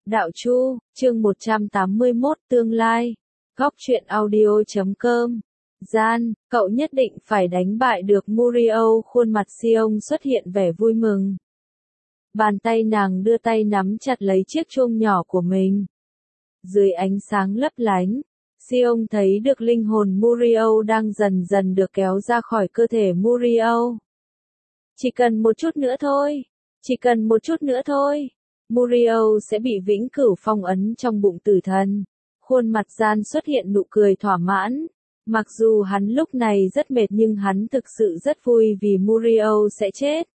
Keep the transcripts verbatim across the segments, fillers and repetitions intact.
Đạo Chu, chương một trăm tám mươi mốt tương lai. Góc truyện audio chấm com. Gian, cậu nhất định phải đánh bại được Muriel. Khuôn mặt Sion xuất hiện vẻ vui mừng. Bàn tay nàng đưa tay nắm chặt lấy chiếc chuông nhỏ của mình. Dưới ánh sáng lấp lánh, Sion thấy được linh hồn Muriel đang dần dần được kéo ra khỏi cơ thể Muriel. Chỉ cần một chút nữa thôi, chỉ cần một chút nữa thôi. Muriel sẽ bị vĩnh cửu phong ấn trong bụng tử thần. Khuôn mặt Gian xuất hiện nụ cười thỏa mãn. Mặc dù hắn lúc này rất mệt nhưng hắn thực sự rất vui vì Muriel sẽ chết.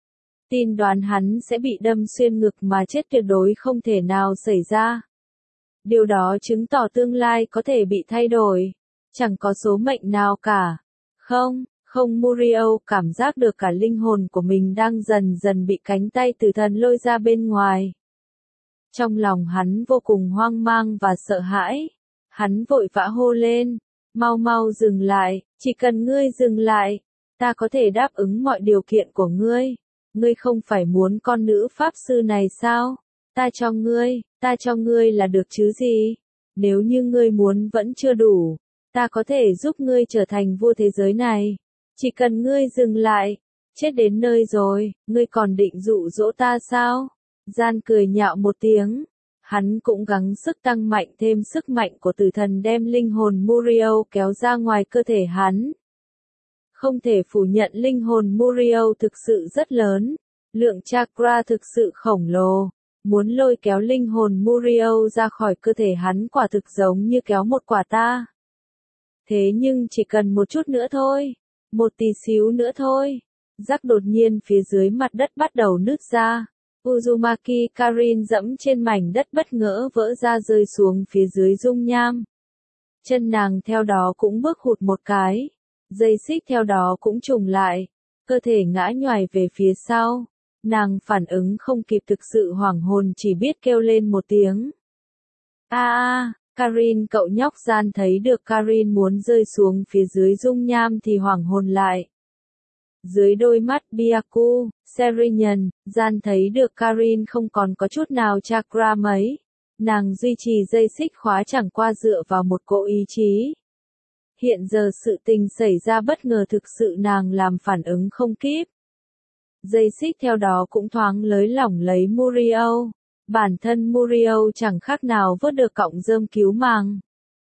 Tin đoán hắn sẽ bị đâm xuyên ngực mà chết tuyệt đối không thể nào xảy ra. Điều đó chứng tỏ tương lai có thể bị thay đổi. Chẳng có số mệnh nào cả. Không, không Muriel cảm giác được cả linh hồn của mình đang dần dần bị cánh tay tử thần lôi ra bên ngoài. Trong lòng hắn vô cùng hoang mang và sợ hãi. Hắn vội vã hô lên. Mau mau dừng lại, chỉ cần ngươi dừng lại. Ta có thể đáp ứng mọi điều kiện của ngươi. Ngươi không phải muốn con nữ pháp sư này sao? Ta cho ngươi, ta cho ngươi là được chứ gì? Nếu như ngươi muốn vẫn chưa đủ, ta có thể giúp ngươi trở thành vua thế giới này. Chỉ cần ngươi dừng lại, chết đến nơi rồi, ngươi còn định dụ dỗ ta sao? Gian cười nhạo một tiếng. Hắn cũng gắng sức tăng mạnh thêm sức mạnh của tử thần đem linh hồn Muriel kéo ra ngoài cơ thể hắn. Không thể phủ nhận linh hồn Muriel thực sự rất lớn. Lượng chakra thực sự khổng lồ. Muốn lôi kéo linh hồn Muriel ra khỏi cơ thể hắn quả thực giống như kéo một quả ta. Thế nhưng chỉ cần một chút nữa thôi. Một tí xíu nữa thôi. Rắc đột nhiên phía dưới mặt đất bắt đầu nứt ra. Uzumaki Karin dẫm trên mảnh đất bất ngờ vỡ ra rơi xuống phía dưới dung nham. Chân nàng theo đó cũng bước hụt một cái. Dây xích theo đó cũng trùng lại. Cơ thể ngã nhoài về phía sau. Nàng phản ứng không kịp thực sự hoảng hồn chỉ biết kêu lên một tiếng. A a, Karin cậu nhóc Gian thấy được Karin muốn rơi xuống phía dưới dung nham thì hoảng hồn lại. Dưới đôi mắt Byaku, Serenian, Gian thấy được Karin không còn có chút nào chakra mấy. Nàng duy trì dây xích khóa chẳng qua dựa vào một cỗ ý chí. Hiện giờ sự tình xảy ra bất ngờ thực sự nàng làm phản ứng không kịp. Dây xích theo đó cũng thoáng lới lỏng lấy Muriel. Bản thân Muriel chẳng khác nào vớt được cọng rơm cứu mạng.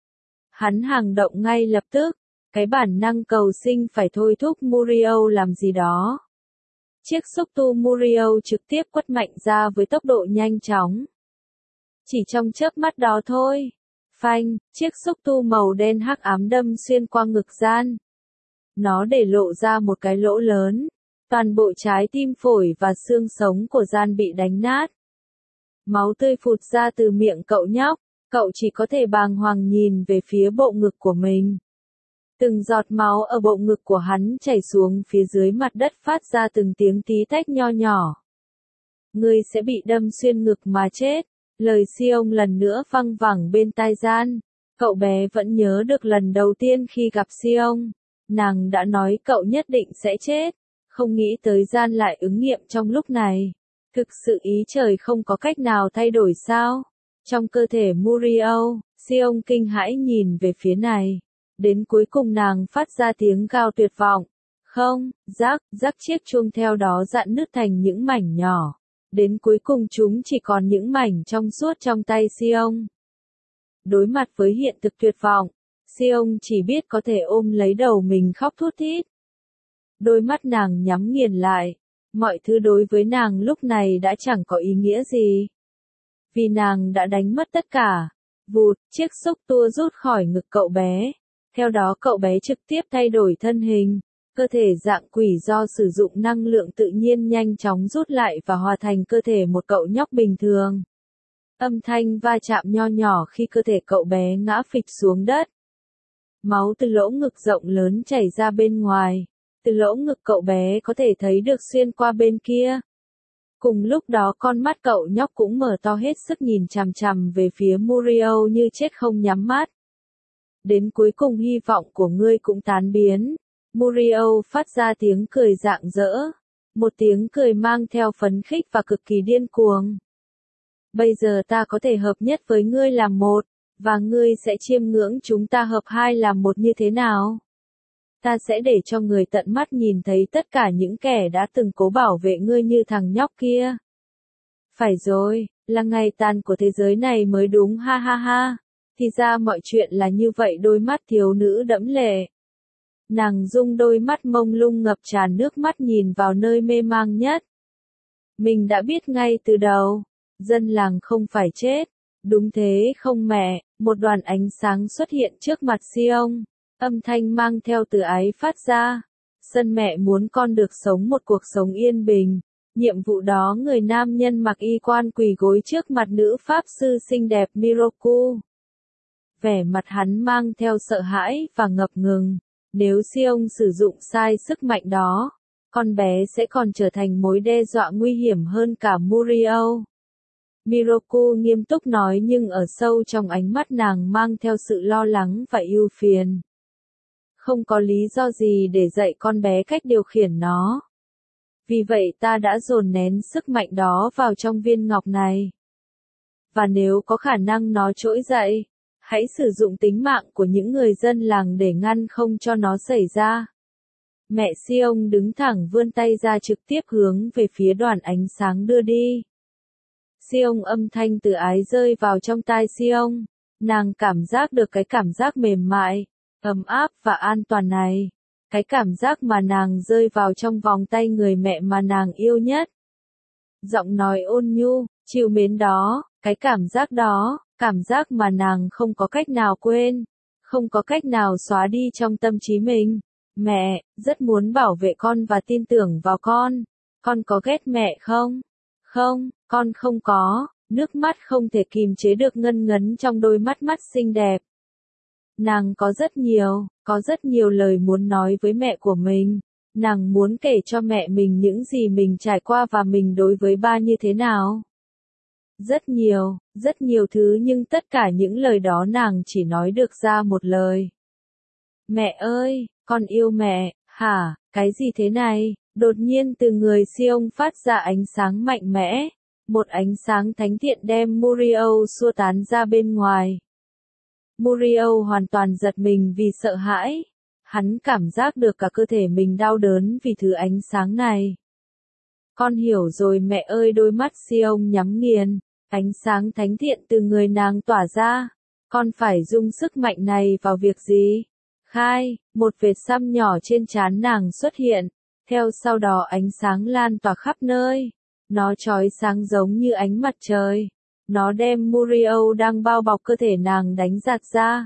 Hắn hành động ngay lập tức. Cái bản năng cầu sinh phải thôi thúc Muriel làm gì đó. Chiếc xúc tu Muriel trực tiếp quất mạnh ra với tốc độ nhanh chóng. Chỉ trong chớp mắt đó thôi. Phanh, chiếc xúc tu màu đen hắc ám đâm xuyên qua ngực Gian. Nó để lộ ra một cái lỗ lớn. Toàn bộ trái tim phổi và xương sống của Gian bị đánh nát. Máu tươi phụt ra từ miệng cậu nhóc. Cậu chỉ có thể bàng hoàng nhìn về phía bộ ngực của mình. Từng giọt máu ở bộ ngực của hắn chảy xuống phía dưới mặt đất phát ra từng tiếng tí tách nho nhỏ. Ngươi sẽ bị đâm xuyên ngực mà chết. Lời Sion lần nữa văng vẳng bên tai Gian. Cậu bé vẫn nhớ được lần đầu tiên khi gặp Sion. Nàng đã nói cậu nhất định sẽ chết. Không nghĩ tới Gian lại ứng nghiệm trong lúc này. Thực sự ý trời không có cách nào thay đổi sao? Trong cơ thể Muriel, Sion kinh hãi nhìn về phía này. Đến cuối cùng nàng phát ra tiếng gào tuyệt vọng. Không, rắc, rắc chiếc chuông theo đó dạn nứt thành những mảnh nhỏ. Đến cuối cùng chúng chỉ còn những mảnh trong suốt trong tay Sion. Đối mặt với hiện thực tuyệt vọng, Sion chỉ biết có thể ôm lấy đầu mình khóc thút thít. Đôi mắt nàng nhắm nghiền lại. Mọi thứ đối với nàng lúc này đã chẳng có ý nghĩa gì. Vì nàng đã đánh mất tất cả. Vụt, chiếc xúc tua rút khỏi ngực cậu bé. Theo đó cậu bé trực tiếp thay đổi thân hình. Cơ thể dạng quỷ do sử dụng năng lượng tự nhiên nhanh chóng rút lại và hòa thành cơ thể một cậu nhóc bình thường. Âm thanh va chạm nho nhỏ khi cơ thể cậu bé ngã phịch xuống đất. Máu từ lỗ ngực rộng lớn chảy ra bên ngoài. Từ lỗ ngực cậu bé có thể thấy được xuyên qua bên kia. Cùng lúc đó con mắt cậu nhóc cũng mở to hết sức nhìn chằm chằm về phía Muriel như chết không nhắm mắt. Đến cuối cùng hy vọng của ngươi cũng tán biến. Muriel phát ra tiếng cười rạng rỡ. Một tiếng cười mang theo phấn khích và cực kỳ điên cuồng. Bây giờ ta có thể hợp nhất với ngươi làm một, và ngươi sẽ chiêm ngưỡng chúng ta hợp hai làm một như thế nào. Ta sẽ để cho người tận mắt nhìn thấy tất cả những kẻ đã từng cố bảo vệ ngươi như thằng nhóc kia. Phải rồi, là ngày tàn của thế giới này mới đúng, ha ha ha. Thì ra mọi chuyện là như vậy. Đôi mắt thiếu nữ đẫm lệ. Nàng rung đôi mắt mông lung ngập tràn nước mắt nhìn vào nơi mê mang nhất. Mình đã biết ngay từ đầu, dân làng không phải chết. Đúng thế không mẹ, một đoàn ánh sáng xuất hiện trước mặt Sion, âm thanh mang theo từ ái phát ra. Sân mẹ muốn con được sống một cuộc sống yên bình. Nhiệm vụ đó người nam nhân mặc y quan quỳ gối trước mặt nữ pháp sư xinh đẹp Miroku. Vẻ mặt hắn mang theo sợ hãi và ngập ngừng. Nếu Sion sử dụng sai sức mạnh đó, con bé sẽ còn trở thành mối đe dọa nguy hiểm hơn cả Muriel. Miroku nghiêm túc nói, nhưng ở sâu trong ánh mắt nàng mang theo sự lo lắng và ưu phiền. Không có lý do gì để dạy con bé cách điều khiển nó. Vì vậy ta đã dồn nén sức mạnh đó vào trong viên ngọc này. Và nếu có khả năng nó trỗi dậy, hãy sử dụng tính mạng của những người dân làng để ngăn không cho nó xảy ra. Mẹ Sion đứng thẳng vươn tay ra trực tiếp hướng về phía đoàn ánh sáng đưa đi. Sion, âm thanh từ ái rơi vào trong tai Sion. Nàng cảm giác được cái cảm giác mềm mại, ấm áp và an toàn này. Cái cảm giác mà nàng rơi vào trong vòng tay người mẹ mà nàng yêu nhất. Giọng nói ôn nhu, trìu mến đó, cái cảm giác đó, cảm giác mà nàng không có cách nào quên, không có cách nào xóa đi trong tâm trí mình. Mẹ, rất muốn bảo vệ con và tin tưởng vào con. Con có ghét mẹ không? Không, con không có. Nước mắt không thể kìm chế được ngân ngấn trong đôi mắt mắt xinh đẹp. Nàng có rất nhiều, có rất nhiều lời muốn nói với mẹ của mình. Nàng muốn kể cho mẹ mình những gì mình trải qua và mình đối với ba như thế nào. Rất nhiều, rất nhiều thứ, nhưng tất cả những lời đó nàng chỉ nói được ra một lời. Mẹ ơi, con yêu mẹ. Hả, cái gì thế này? Đột nhiên từ người Sion phát ra ánh sáng mạnh mẽ. Một ánh sáng thánh thiện đem Muriel xua tán ra bên ngoài. Muriel hoàn toàn giật mình vì sợ hãi. Hắn cảm giác được cả cơ thể mình đau đớn vì thứ ánh sáng này. Con hiểu rồi mẹ ơi, đôi mắt Sion nhắm nghiền. Ánh sáng thánh thiện từ người nàng tỏa ra. Con phải dùng sức mạnh này vào việc gì? Khai, một vệt xăm nhỏ trên trán nàng xuất hiện. Theo sau đó ánh sáng lan tỏa khắp nơi. Nó chói sáng giống như ánh mặt trời. Nó đem Muriel đang bao bọc cơ thể nàng đánh giạt ra.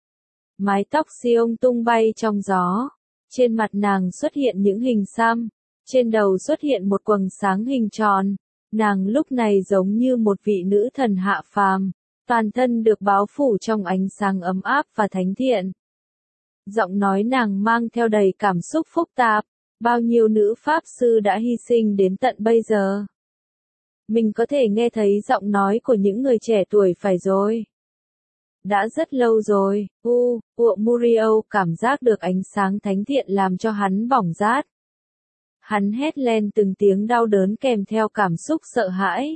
Mái tóc Sion tung bay trong gió. Trên mặt nàng xuất hiện những hình xăm. Trên đầu xuất hiện một quầng sáng hình tròn. Nàng lúc này giống như một vị nữ thần hạ phàm. Toàn thân được bao phủ trong ánh sáng ấm áp và thánh thiện. Giọng nói nàng mang theo đầy cảm xúc phức tạp. Bao nhiêu nữ pháp sư đã hy sinh đến tận bây giờ. Mình có thể nghe thấy giọng nói của những người trẻ tuổi, phải rồi. Đã rất lâu rồi. U, u Muriel cảm giác được ánh sáng thánh thiện làm cho hắn bỏng rát. Hắn hét lên từng tiếng đau đớn kèm theo cảm xúc sợ hãi.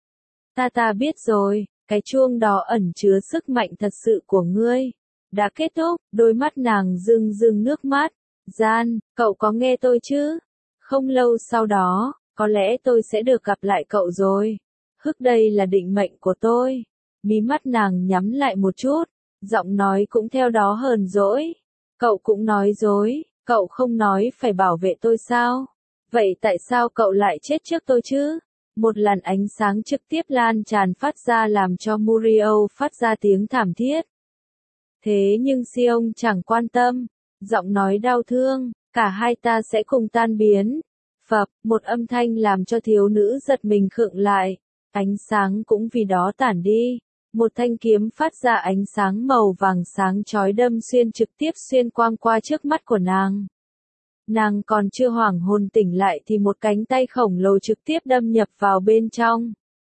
Ta ta biết rồi, cái chuông đó ẩn chứa sức mạnh thật sự của ngươi. Đã kết thúc, đôi mắt nàng rưng rưng nước mắt. Gian, cậu có nghe tôi chứ? Không lâu sau đó, có lẽ tôi sẽ được gặp lại cậu rồi. Hức, đây là định mệnh của tôi. Mí mắt nàng nhắm lại một chút, giọng nói cũng theo đó hờn dỗi. Cậu cũng nói dối, cậu không nói phải bảo vệ tôi sao? Vậy tại sao cậu lại chết trước tôi chứ? Một làn ánh sáng trực tiếp lan tràn phát ra làm cho Muriel phát ra tiếng thảm thiết. Thế nhưng Sion chẳng quan tâm. Giọng nói đau thương, cả hai ta sẽ cùng tan biến. Phập, một âm thanh làm cho thiếu nữ giật mình khựng lại. Ánh sáng cũng vì đó tản đi. Một thanh kiếm phát ra ánh sáng màu vàng sáng chói đâm xuyên trực tiếp xuyên quang qua trước mắt của nàng. Nàng còn chưa hoảng hồn tỉnh lại thì một cánh tay khổng lồ trực tiếp đâm nhập vào bên trong.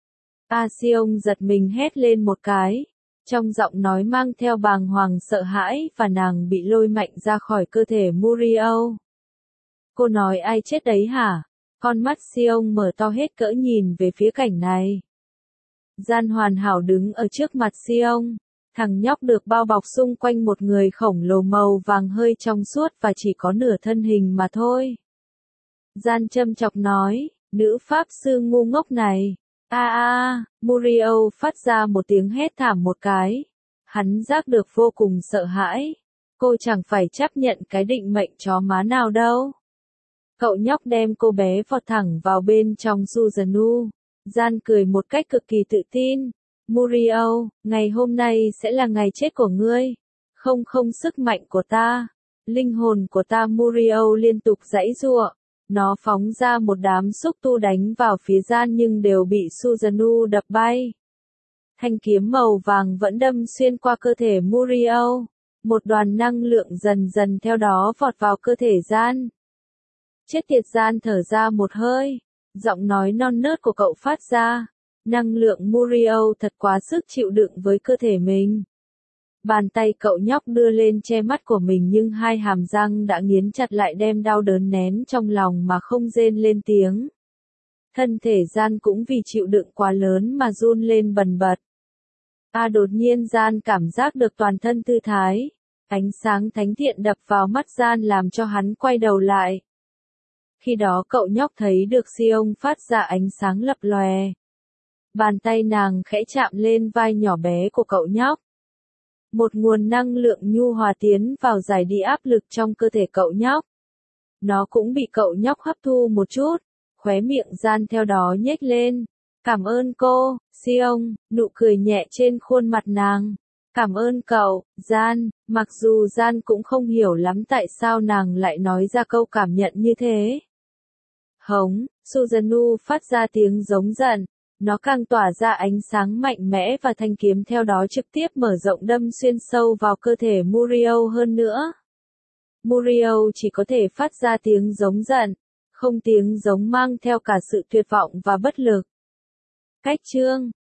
A Sion giật mình hét lên một cái. Trong giọng nói mang theo bàng hoàng sợ hãi và nàng bị lôi mạnh ra khỏi cơ thể Muriel. Cô nói ai chết đấy hả? Con mắt Sion mở to hết cỡ nhìn về phía cảnh này. Gian hoàn hảo đứng ở trước mặt Xiong. Thằng nhóc được bao bọc xung quanh một người khổng lồ màu vàng hơi trong suốt và chỉ có nửa thân hình mà thôi. Gian châm chọc nói, nữ pháp sư ngu ngốc này. A a, Muriel phát ra một tiếng hét thảm một cái. Hắn giác được vô cùng sợ hãi. Cô chẳng phải chấp nhận cái định mệnh chó má nào đâu. Cậu nhóc đem cô bé vọt thẳng vào bên trong Susanoo. Gian cười một cách cực kỳ tự tin. Muriel, ngày hôm nay sẽ là ngày chết của ngươi. Không không sức mạnh của ta. Linh hồn của ta Muriel liên tục giãy giụa. Nó phóng ra một đám xúc tu đánh vào phía Gian nhưng đều bị Susanoo đập bay. Thanh kiếm màu vàng vẫn đâm xuyên qua cơ thể Muriel. Một đoàn năng lượng dần dần theo đó vọt vào cơ thể Gian. Chết tiệt, Gian thở ra một hơi. Giọng nói non nớt của cậu phát ra. Năng lượng Muriel thật quá sức chịu đựng với cơ thể mình. Bàn tay cậu nhóc đưa lên che mắt của mình nhưng hai hàm răng đã nghiến chặt lại đem đau đớn nén trong lòng mà không rên lên tiếng. Thân thể Gian cũng vì chịu đựng quá lớn mà run lên bần bật. À đột nhiên Gian cảm giác được toàn thân thư thái. Ánh sáng thánh thiện đập vào mắt Gian làm cho hắn quay đầu lại. Khi đó cậu nhóc thấy được Xiong phát ra ánh sáng lập lòe. Bàn tay nàng khẽ chạm lên vai nhỏ bé của cậu nhóc. Một nguồn năng lượng nhu hòa tiến vào giải đi áp lực trong cơ thể cậu nhóc. Nó cũng bị cậu nhóc hấp thu một chút, khóe miệng Gian theo đó nhếch lên. Cảm ơn cô, Xiong, nụ cười nhẹ trên khuôn mặt nàng. Cảm ơn cậu, Gian, mặc dù Gian cũng không hiểu lắm tại sao nàng lại nói ra câu cảm nhận như thế. Hống, Susanoo phát ra tiếng giống giận. Nó càng tỏa ra ánh sáng mạnh mẽ và thanh kiếm theo đó trực tiếp mở rộng đâm xuyên sâu vào cơ thể Muriel hơn nữa. Muriel chỉ có thể phát ra tiếng giống giận, không tiếng giống mang theo cả sự tuyệt vọng và bất lực. Cách chương